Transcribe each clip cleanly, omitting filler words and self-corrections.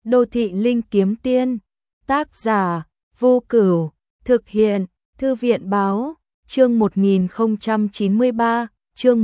Đô thị linh kiếm tiên. Tác giả Vô Cửu. Thực hiện Thư viện báo. Chương 1093, chương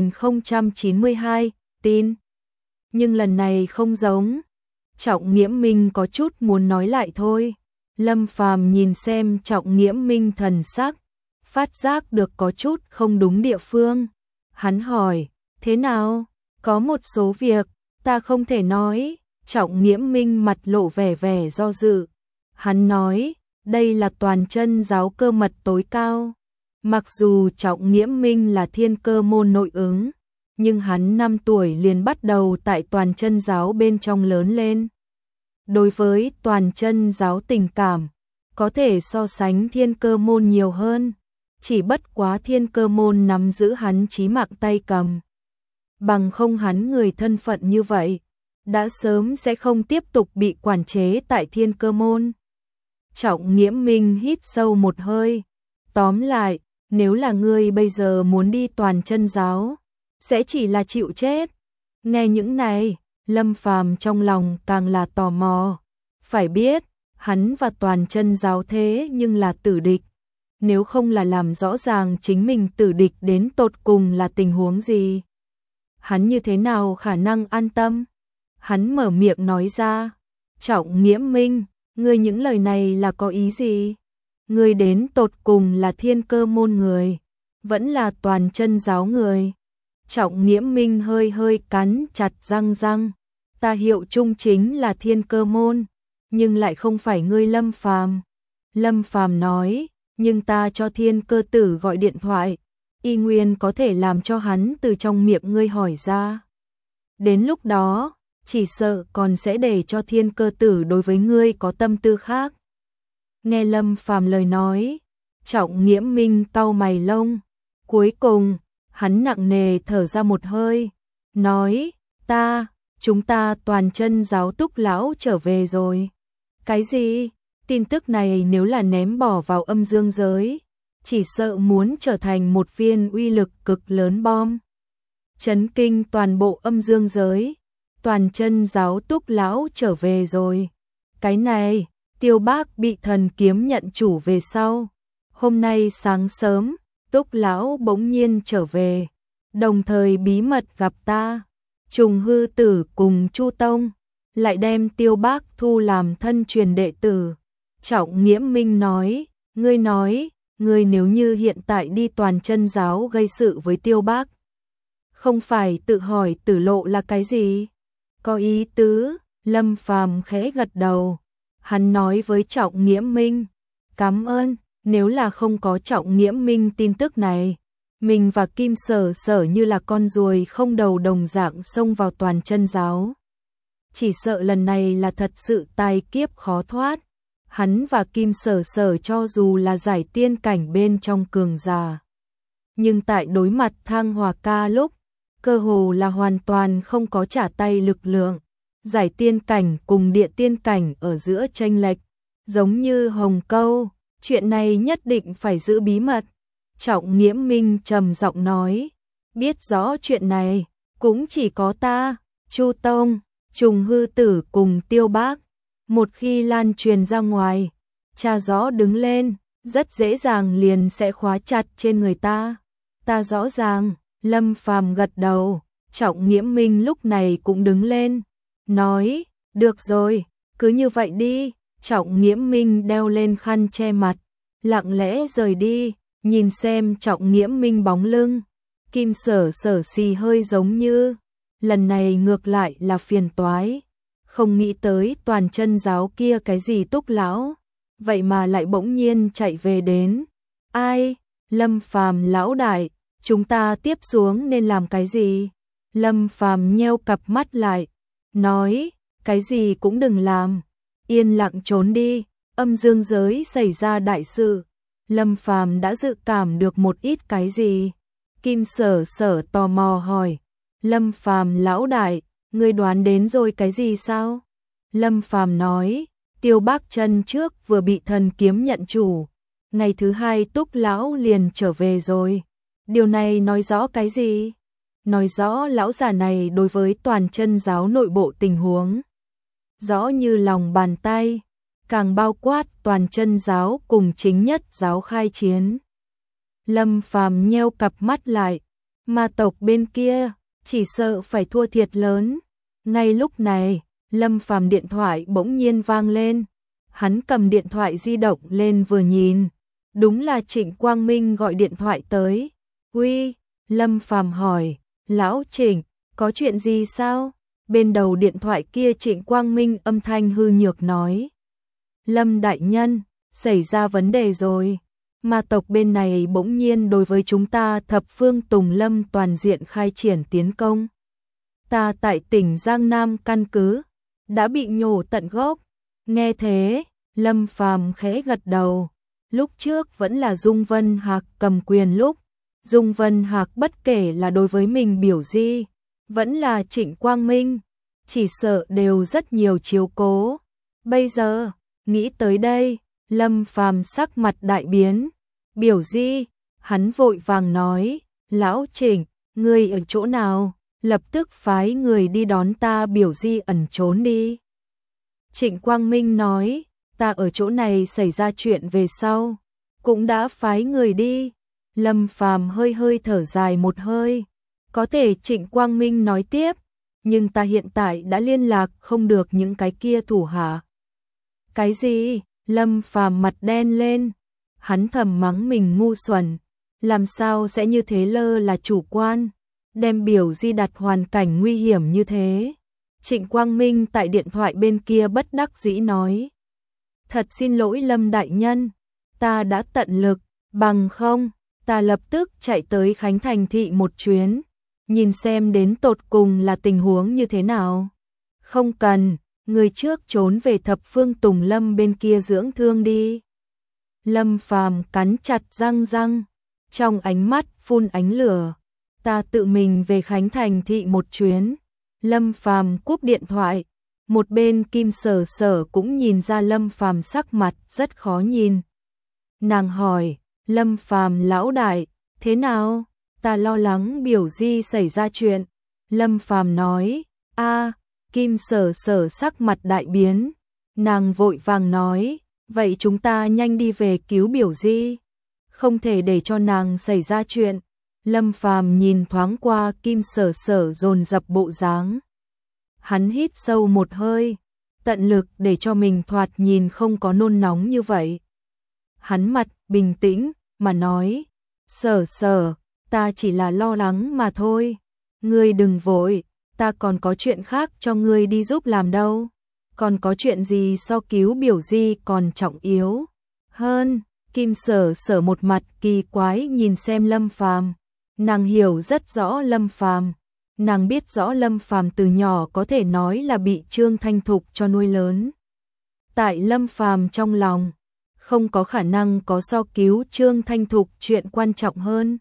1092, tin. Nhưng lần này không giống. Trọng Nghiễm Minh có chút muốn nói lại thôi. Lâm Phàm nhìn xem Trọng Nghiễm Minh thần sắc, phát giác được có chút không đúng địa phương. Hắn hỏi, thế nào? Có một số việc ta không thể nói. Trọng Nghiễm Minh mặt lộ vẻ do dự. Hắn nói, đây là toàn chân giáo cơ mật tối cao. Mặc dù Trọng Nghiễm Minh là thiên cơ môn nội ứng, nhưng hắn 5 tuổi liền bắt đầu tại toàn chân giáo bên trong lớn lên. Đối với toàn chân giáo tình cảm, có thể so sánh thiên cơ môn nhiều hơn. Chỉ bất quá thiên cơ môn nắm giữ hắn chí mạng tay cầm. Bằng không hắn người thân phận như vậy, đã sớm sẽ không tiếp tục bị quản chế tại thiên cơ môn. Trọng Nghiễm Minh hít sâu một hơi. Tóm lại, nếu là ngươi bây giờ muốn đi toàn chân giáo, sẽ chỉ là chịu chết. Nghe những này, Lâm Phàm trong lòng càng là tò mò. Phải biết, hắn và toàn chân giáo thế nhưng là tử địch. Nếu không là làm rõ ràng chính mình tử địch đến tột cùng là tình huống gì, hắn như thế nào khả năng an tâm? Hắn mở miệng nói ra, Trọng Nghiễm Minh, ngươi những lời này là có ý gì? Ngươi đến tột cùng là thiên cơ môn người, vẫn là toàn chân giáo người? Trọng Nghiễm Minh hơi cắn chặt răng. Ta hiệu chung chính là thiên cơ môn, nhưng lại không phải ngươi Lâm Phàm. Lâm Phàm nói, nhưng ta cho thiên cơ tử gọi điện thoại, y nguyên có thể làm cho hắn từ trong miệng ngươi hỏi ra. Đến lúc đó, chỉ sợ còn sẽ để cho thiên cơ tử đối với ngươi có tâm tư khác. Nghe Lâm Phàm lời nói, Trọng Nghiễm Minh cau mày lông. Cuối cùng, hắn nặng nề thở ra một hơi, nói, chúng ta toàn chân giáo Túc lão trở về rồi. Cái gì? Tin tức này nếu là ném bỏ vào âm dương giới, chỉ sợ muốn trở thành một viên uy lực cực lớn bom, chấn kinh toàn bộ âm dương giới. Toàn chân giáo Túc lão trở về rồi. Cái này, Tiêu Bác bị thần kiếm nhận chủ về sau. Hôm nay sáng sớm, Túc lão bỗng nhiên trở về, đồng thời bí mật gặp ta. Trùng Hư Tử cùng Chu Tông lại đem Tiêu Bác thu làm thân truyền đệ tử. Trọng Nghiễm Minh nói, ngươi nếu như hiện tại đi toàn chân giáo gây sự với Tiêu Bác, không phải tự hỏi tử lộ là cái gì? Có ý tứ. Lâm Phàm khẽ gật đầu. Hắn nói với Trọng Nghiễm Minh, cảm ơn, nếu là không có Trọng Nghiễm Minh tin tức này, mình và Kim Sở Sở như là con ruồi không đầu đồng dạng xông vào toàn chân giáo. Chỉ sợ lần này là thật sự tai kiếp khó thoát. Hắn và Kim Sở Sở cho dù là giải tiên cảnh bên trong cường giả, nhưng tại đối mặt Thang Hòa Ca lúc, cơ hồ là hoàn toàn không có trả tay lực lượng. Giải tiên cảnh cùng địa tiên cảnh ở giữa chênh lệch, giống như hồng câu, chuyện này nhất định phải giữ bí mật. Trọng Nghiễm Minh trầm giọng nói, biết rõ chuyện này, cũng chỉ có ta, Chu Tông, Trùng Hư Tử cùng Tiêu Bác. Một khi lan truyền ra ngoài, cha rõ đứng lên, rất dễ dàng liền sẽ khóa chặt trên người ta. Ta rõ ràng. Lâm Phàm gật đầu. Trọng Nghiễm Minh lúc này cũng đứng lên, nói, được rồi, cứ như vậy đi. Trọng Nghiễm Minh đeo lên khăn che mặt, lặng lẽ rời đi. Nhìn xem Trọng Nghiễm Minh bóng lưng, Kim Sở Sở xì hơi giống như, lần này ngược lại là phiền toái. Không nghĩ tới toàn chân giáo kia cái gì Túc lão, vậy mà lại bỗng nhiên chạy về đến. Ai? Lâm Phàm lão đại, chúng ta tiếp xuống nên làm cái gì? Lâm Phàm nheo cặp mắt lại, nói, cái gì cũng đừng làm, yên lặng trốn đi. Âm dương giới xảy ra đại sự, Lâm Phàm đã dự cảm được một ít cái gì. Kim Sở Sở tò mò hỏi, Lâm Phàm lão đại, ngươi đoán đến rồi cái gì sao? Lâm Phàm nói, Tiêu Bác chân trước vừa bị thần kiếm nhận chủ, ngày thứ hai Túc lão liền trở về rồi. Điều này nói rõ cái gì? Nói rõ lão già này đối với toàn chân giáo nội bộ tình huống rõ như lòng bàn tay, càng bao quát toàn chân giáo cùng chính nhất giáo khai chiến. Lâm Phàm nheo cặp mắt lại, ma tộc bên kia, chỉ sợ phải thua thiệt lớn. Ngay lúc này, Lâm Phàm điện thoại bỗng nhiên vang lên. Hắn cầm điện thoại di động lên vừa nhìn, đúng là Trịnh Quang Minh gọi điện thoại tới. "Uy", Lâm Phàm hỏi, "Lão Trịnh, có chuyện gì sao?" Bên đầu điện thoại kia Trịnh Quang Minh âm thanh hư nhược nói, "Lâm đại nhân, xảy ra vấn đề rồi. Ma tộc bên này bỗng nhiên đối với chúng ta Thập Phương Tùng Lâm toàn diện khai triển tiến công. Ta tại tỉnh Giang Nam căn cứ đã bị nhổ tận gốc." Nghe thế, Lâm Phàm khẽ gật đầu. Lúc trước vẫn là Dung Vân Hạc cầm quyền lúc, Dung Vân Hạc bất kể là đối với mình biểu di, vẫn là Trịnh Quang Minh, chỉ sợ đều rất nhiều chiếu cố. Bây giờ, nghĩ tới đây, Lâm Phàm sắc mặt đại biến. "Biểu di", hắn vội vàng nói, "Lão Trịnh, ngươi ở chỗ nào? Lập tức phái người đi đón ta biểu di ẩn trốn đi." Trịnh Quang Minh nói, "Ta ở chỗ này xảy ra chuyện về sau, cũng đã phái người đi." Lâm Phàm hơi hơi thở dài một hơi. Có thể Trịnh Quang Minh nói tiếp, "Nhưng ta hiện tại đã liên lạc không được những cái kia thủ hạ." "Cái gì?" Lâm Phàm mặt đen lên. Hắn thầm mắng mình ngu xuẩn, làm sao sẽ như thế lơ là chủ quan, đem biểu di đặt hoàn cảnh nguy hiểm như thế. Trịnh Quang Minh tại điện thoại bên kia bất đắc dĩ nói, "Thật xin lỗi Lâm đại nhân, ta đã tận lực, bằng không, ta lập tức chạy tới Khánh Thành thị một chuyến, nhìn xem đến tột cùng là tình huống như thế nào." "Không cần, người trước trốn về Thập Phương Tùng Lâm bên kia dưỡng thương đi." Lâm Phàm cắn chặt răng, trong ánh mắt phun ánh lửa. "Ta tự mình về Khánh Thành thị một chuyến." Lâm Phàm cúp điện thoại, một bên Kim Sở Sở cũng nhìn ra Lâm Phàm sắc mặt rất khó nhìn. Nàng hỏi, "Lâm Phàm lão đại, thế nào? Ta lo lắng biểu di xảy ra chuyện." Lâm Phàm nói, "A." Kim Sở Sở sắc mặt đại biến, nàng vội vàng nói, "Vậy chúng ta nhanh đi về cứu biểu di, không thể để cho nàng xảy ra chuyện." Lâm Phàm nhìn thoáng qua Kim Sở Sở dồn dập bộ dáng. Hắn hít sâu một hơi, tận lực để cho mình thoạt nhìn không có nôn nóng như vậy. Hắn mặt bình tĩnh mà nói, "Sở Sở, ta chỉ là lo lắng mà thôi. Ngươi đừng vội, ta còn có chuyện khác cho ngươi đi giúp làm đâu. Còn có chuyện gì so cứu biểu di còn trọng yếu hơn?" Kim Sở Sở một mặt kỳ quái nhìn xem Lâm Phàm. Nàng hiểu rất rõ Lâm Phàm, nàng biết rõ Lâm Phàm từ nhỏ có thể nói là bị Trương Thanh Thục cho nuôi lớn. Tại Lâm Phàm trong lòng, không có khả năng có so cứu Trương Thanh Thục chuyện quan trọng hơn.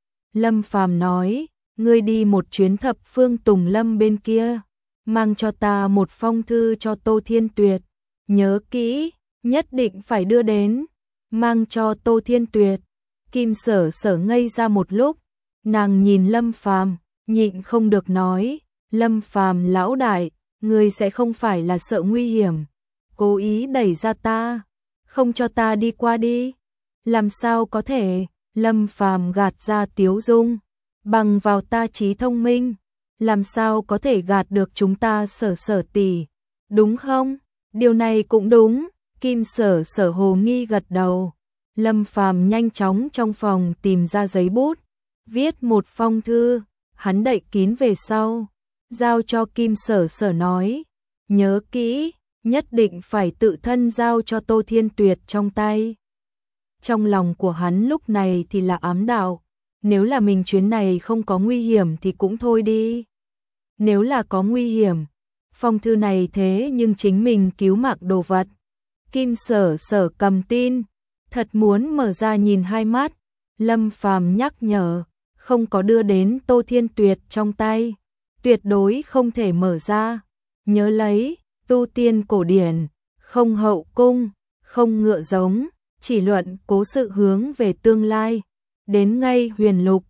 Lâm Phàm nói, "Ngươi đi một chuyến Thập Phương Tùng Lâm bên kia, mang cho ta một phong thư cho Tô Thiên Tuyệt, nhớ kỹ, nhất định phải đưa đến, mang cho Tô Thiên Tuyệt." Kim Sở Sở ngây ra một lúc, nàng nhìn Lâm Phàm, nhịn không được nói, "Lâm Phàm lão đại, ngươi sẽ không phải là sợ nguy hiểm, cố ý đẩy ra ta, không cho ta đi qua đi?" "Làm sao có thể?" Lâm Phàm gạt ra tiếu dung, "Bằng vào ta trí thông minh, làm sao có thể gạt được chúng ta Sở Sở tỷ, đúng không?" "Điều này cũng đúng." Kim Sở Sở hồ nghi gật đầu. Lâm Phàm nhanh chóng trong phòng tìm ra giấy bút, viết một phong thư, hắn đậy kín về sau, giao cho Kim Sở Sở nói, "Nhớ kỹ, nhất định phải tự thân giao cho Tô Thiên Tuyệt trong tay." Trong lòng của hắn lúc này thì là ám đạo, nếu là mình chuyến này không có nguy hiểm thì cũng thôi đi. Nếu là có nguy hiểm, phong thư này thế nhưng chính mình cứu mạng đồ vật. Kim Sở Sở cầm tin, thật muốn mở ra nhìn hai mắt. Lâm Phàm nhắc nhở, không có đưa đến Tô Thiên Tuyệt trong tay, tuyệt đối không thể mở ra. Nhớ lấy, tu tiên cổ điển, không hậu cung, không ngựa giống, chỉ luận cố sự hướng về tương lai. Đến ngay huyền lục,